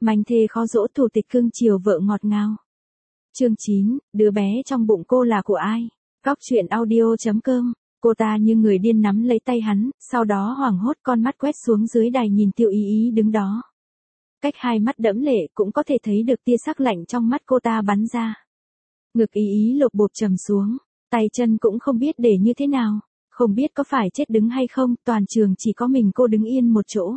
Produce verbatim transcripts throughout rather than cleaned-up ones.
Manh thê khó dỗ thủ tịch cưng chiều vợ ngọt ngào. Chương chín, đứa bé trong bụng cô là của ai? Cóc truyện audio chấm com. Cô ta như người điên nắm lấy tay hắn, sau đó hoảng hốt con mắt quét xuống dưới đài nhìn Tiêu Ý Ý đứng đó. Cách hai mắt đẫm lệ cũng có thể thấy được tia sắc lạnh trong mắt cô ta bắn ra. Ngực Ý Ý lột bột trầm xuống, tay chân cũng không biết để như thế nào, không biết có phải chết đứng hay không, toàn trường chỉ có mình cô đứng yên một chỗ.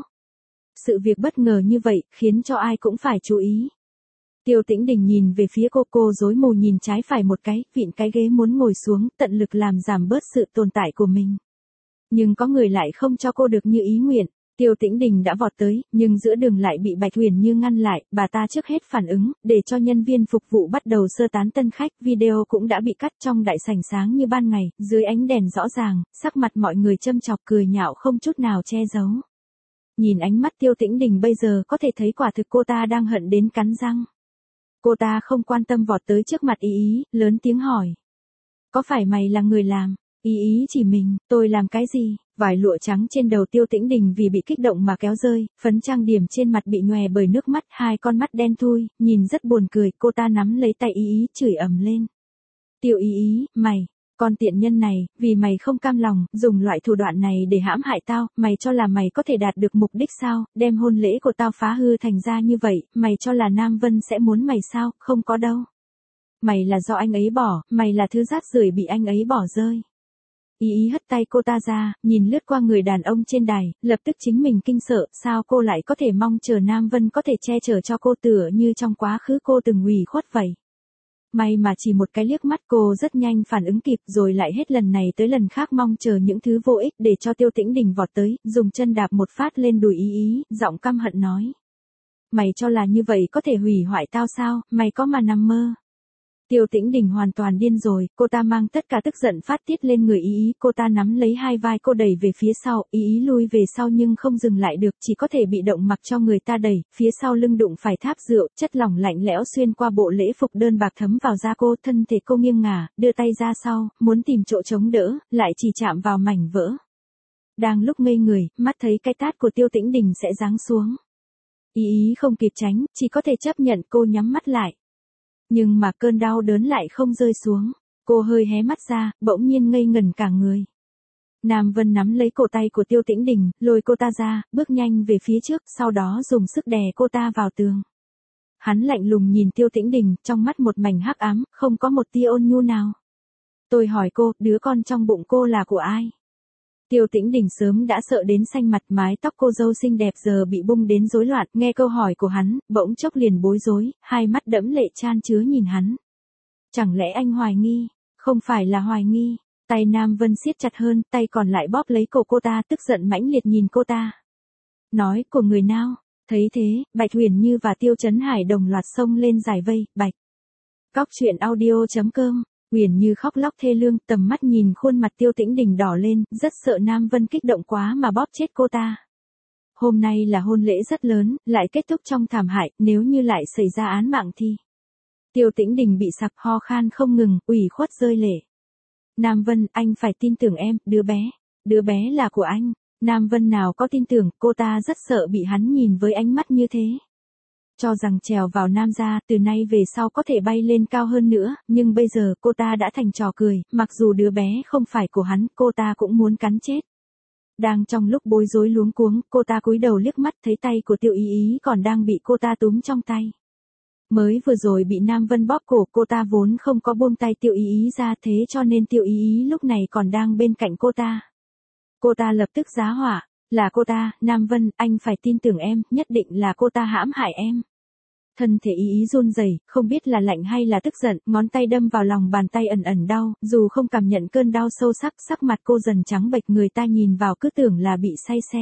Sự việc bất ngờ như vậy, khiến cho ai cũng phải chú ý. Tiêu Tĩnh Đình nhìn về phía cô, cô rối mù nhìn trái phải một cái, vịn cái ghế muốn ngồi xuống, tận lực làm giảm bớt sự tồn tại của mình. Nhưng có người lại không cho cô được như ý nguyện. Tiêu Tĩnh Đình đã vọt tới, nhưng giữa đường lại bị Bạch Huyền Như ngăn lại, bà ta trước hết phản ứng, để cho nhân viên phục vụ bắt đầu sơ tán tân khách, video cũng đã bị cắt trong đại sảnh sáng như ban ngày, dưới ánh đèn rõ ràng, sắc mặt mọi người châm chọc cười nhạo không chút nào che giấu. Nhìn ánh mắt Tiêu Tĩnh Đình bây giờ có thể thấy quả thực cô ta đang hận đến cắn răng. Cô ta không quan tâm vọt tới trước mặt Ý Ý, lớn tiếng hỏi. Có phải mày là người làm? Ý Ý chỉ mình, tôi làm cái gì? Vải lụa trắng trên đầu Tiêu Tĩnh Đình vì bị kích động mà kéo rơi, phấn trang điểm trên mặt bị nhòe bởi nước mắt, hai con mắt đen thui, nhìn rất buồn cười, cô ta nắm lấy tay Ý Ý chửi ầm lên. Tiêu Ý Ý, mày, con tiện nhân này, vì mày không cam lòng, dùng loại thủ đoạn này để hãm hại tao, mày cho là mày có thể đạt được mục đích sao, đem hôn lễ của tao phá hư thành ra như vậy, mày cho là Nam Vân sẽ muốn mày sao, không có đâu. Mày là do anh ấy bỏ, mày là thứ rác rưởi bị anh ấy bỏ rơi. Ý Ý hất tay cô ta ra, nhìn lướt qua người đàn ông trên đài, lập tức chính mình kinh sợ, sao cô lại có thể mong chờ Nam Vân có thể che chở cho cô tựa như trong quá khứ cô từng ủy khuất vậy. May mà chỉ một cái liếc mắt cô rất nhanh phản ứng kịp rồi lại hết lần này tới lần khác mong chờ những thứ vô ích để cho Tiêu Tĩnh Đình vọt tới, dùng chân đạp một phát lên đùi Ý Ý, giọng căm hận nói. Mày cho là như vậy có thể hủy hoại tao sao, mày có mà nằm mơ. Tiêu Tĩnh Đình hoàn toàn điên rồi, cô ta mang tất cả tức giận phát tiết lên người Ý Ý, cô ta nắm lấy hai vai cô đẩy về phía sau, Ý Ý lui về sau nhưng không dừng lại được, chỉ có thể bị động mặc cho người ta đẩy, phía sau lưng đụng phải tháp rượu, chất lỏng lạnh lẽo xuyên qua bộ lễ phục đơn bạc thấm vào da cô, thân thể cô nghiêng ngả, đưa tay ra sau, muốn tìm chỗ chống đỡ, lại chỉ chạm vào mảnh vỡ. Đang lúc ngây người, mắt thấy cái tát của Tiêu Tĩnh Đình sẽ giáng xuống. Ý Ý không kịp tránh, chỉ có thể chấp nhận, cô nhắm mắt lại. Nhưng mà cơn đau đớn lại không rơi xuống, cô hơi hé mắt ra, bỗng nhiên ngây ngẩn cả người. Nam Vân nắm lấy cổ tay của Tiêu Tĩnh Đình, lôi cô ta ra, bước nhanh về phía trước, sau đó dùng sức đè cô ta vào tường. Hắn lạnh lùng nhìn Tiêu Tĩnh Đình, trong mắt một mảnh hắc ám, không có một tia ôn nhu nào. Tôi hỏi cô, đứa con trong bụng cô là của ai? Tiêu Tĩnh Đình sớm đã sợ đến xanh mặt, mái tóc cô dâu xinh đẹp giờ bị bung đến rối loạn, nghe câu hỏi của hắn, bỗng chốc liền bối rối, hai mắt đẫm lệ chan chứa nhìn hắn. Chẳng lẽ anh hoài nghi? Không phải là hoài nghi. Tay Nam Vân siết chặt hơn, tay còn lại bóp lấy cổ cô ta, tức giận mãnh liệt nhìn cô ta. Nói, của người nào? Thấy thế, Bạch Huyền Như và Tiêu Chấn Hải đồng loạt xông lên giải vây, Bạch. Cóc truyện audio chấm com. Huyền Như khóc lóc thê lương, tầm mắt nhìn khuôn mặt Tiêu Tĩnh Đình đỏ lên, rất sợ Nam Vân kích động quá mà bóp chết cô ta. Hôm nay là hôn lễ rất lớn, lại kết thúc trong thảm hại, nếu như lại xảy ra án mạng thì. Tiêu Tĩnh Đình bị sặc ho khan không ngừng, ủy khuất rơi lệ. Nam Vân, anh phải tin tưởng em, đứa bé, đứa bé là của anh. Nam Vân nào có tin tưởng, cô ta rất sợ bị hắn nhìn với ánh mắt như thế. Cho rằng trèo vào Nam gia, từ nay về sau có thể bay lên cao hơn nữa, nhưng bây giờ cô ta đã thành trò cười, mặc dù đứa bé không phải của hắn, cô ta cũng muốn cắn chết. Đang trong lúc bối rối luống cuống, cô ta cúi đầu liếc mắt thấy tay của Tiêu Ý Ý còn đang bị cô ta túm trong tay. Mới vừa rồi bị Nam Vân bóp cổ, cô ta vốn không có buông tay Tiêu Ý Ý ra, thế cho nên Tiêu Ý Ý lúc này còn đang bên cạnh cô ta. Cô ta lập tức giá hỏa. Là cô ta, Nam Vân, anh phải tin tưởng em, nhất định là cô ta hãm hại em. Thân thể Ý Ý run rẩy, không biết là lạnh hay là tức giận, ngón tay đâm vào lòng bàn tay ẩn ẩn đau, dù không cảm nhận cơn đau sâu sắc, sắc mặt cô dần trắng bệch, người ta nhìn vào cứ tưởng là bị say xe.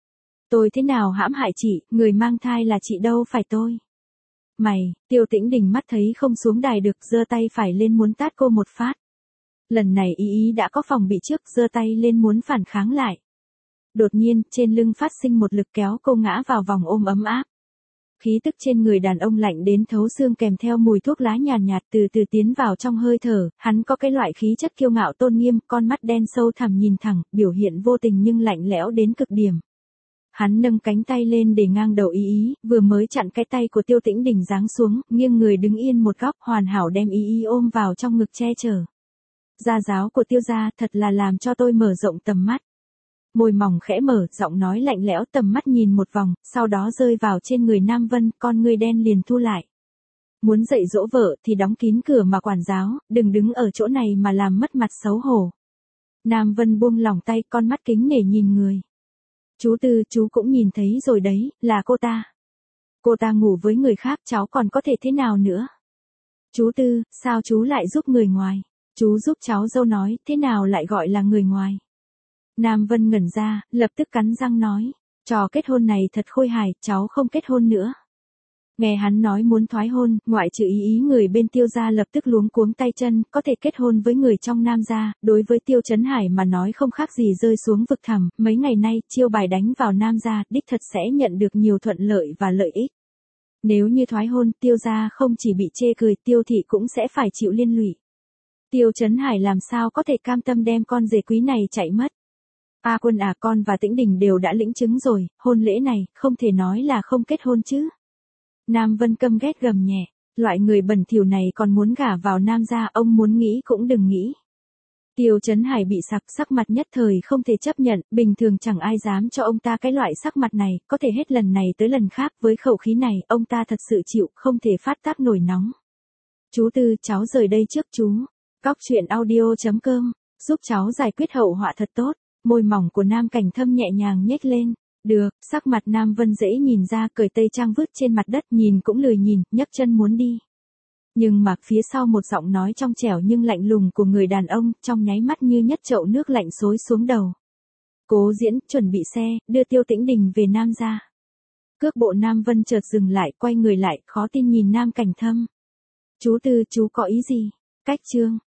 Tôi thế nào hãm hại chị, người mang thai là chị đâu phải tôi. Mày, Tiêu Tĩnh Đình mắt thấy không xuống đài được, giơ tay phải lên muốn tát cô một phát. Lần này Ý Ý đã có phòng bị trước, giơ tay lên muốn phản kháng lại. Đột nhiên, trên lưng phát sinh một lực kéo cô ngã vào vòng ôm ấm áp. Khí tức trên người đàn ông lạnh đến thấu xương kèm theo mùi thuốc lá nhàn nhạt, nhạt từ từ tiến vào trong hơi thở, hắn có cái loại khí chất kiêu ngạo tôn nghiêm, con mắt đen sâu thẳm nhìn thẳng, biểu hiện vô tình nhưng lạnh lẽo đến cực điểm. Hắn nâng cánh tay lên để ngang đầu ý ý, vừa mới chặn cái tay của Tiêu Tĩnh Đình giáng xuống, nghiêng người đứng yên một góc, hoàn hảo đem ý ý ôm vào trong ngực che chở. Gia giáo của Tiêu gia thật là làm cho tôi mở rộng tầm mắt. Môi mỏng khẽ mở, giọng nói lạnh lẽo, tầm mắt nhìn một vòng, sau đó rơi vào trên người Nam Vân, con ngươi đen liền thu lại. Muốn dạy dỗ vợ thì đóng kín cửa mà quản giáo, đừng đứng ở chỗ này mà làm mất mặt xấu hổ. Nam Vân buông lỏng tay, con mắt kính nể nhìn người. Chú Tư, chú cũng nhìn thấy rồi đấy, là cô ta. Cô ta ngủ với người khác, cháu còn có thể thế nào nữa? Chú Tư, sao chú lại giúp người ngoài? Chú giúp cháu dâu nói, thế nào lại gọi là người ngoài? Nam Vân ngẩn ra, lập tức cắn răng nói, trò kết hôn này thật khôi hài, cháu không kết hôn nữa. Nghe hắn nói muốn thoái hôn, ngoại trừ ý ý người bên Tiêu gia lập tức luống cuống tay chân, có thể kết hôn với người trong Nam gia, đối với Tiêu Chấn Hải mà nói không khác gì rơi xuống vực thẳm, mấy ngày nay, chiêu bài đánh vào Nam gia, đích thật sẽ nhận được nhiều thuận lợi và lợi ích. Nếu như thoái hôn, Tiêu gia không chỉ bị chê cười, Tiêu thị cũng sẽ phải chịu liên lụy. Tiêu Chấn Hải làm sao có thể cam tâm đem con rể quý này chạy mất. A Quân à, con và Tĩnh Đình đều đã lĩnh chứng rồi, hôn lễ này, không thể nói là không kết hôn chứ. Nam Vân căm ghét gầm nhẹ, loại người bẩn thỉu này còn muốn gả vào Nam gia, ông muốn nghĩ cũng đừng nghĩ. Tiêu Chấn Hải bị sặc, sắc mặt nhất thời không thể chấp nhận, bình thường chẳng ai dám cho ông ta cái loại sắc mặt này, có thể hết lần này tới lần khác, với khẩu khí này, ông ta thật sự chịu, không thể phát tác nổi nóng. Chú Tư, cháu rời đây trước chú. Cóc truyện audio chấm com, giúp cháu giải quyết hậu họa thật tốt. Môi mỏng của Nam Cảnh Thâm nhẹ nhàng nhếch lên. Được, sắc mặt Nam Vân dễ nhìn ra, cởi tây trang vứt trên mặt đất, nhìn cũng lười nhìn, nhấc chân muốn đi. Nhưng mà phía sau một giọng nói trong trẻo nhưng lạnh lùng của người đàn ông, trong nháy mắt như nhất chậu nước lạnh xối xuống đầu. Cố Diễn, chuẩn bị xe, đưa Tiêu Tĩnh Đình về Nam gia. Cước bộ Nam Vân chợt dừng lại, quay người lại, khó tin nhìn Nam Cảnh Thâm. Chú Tư, chú có ý gì? Cách chương.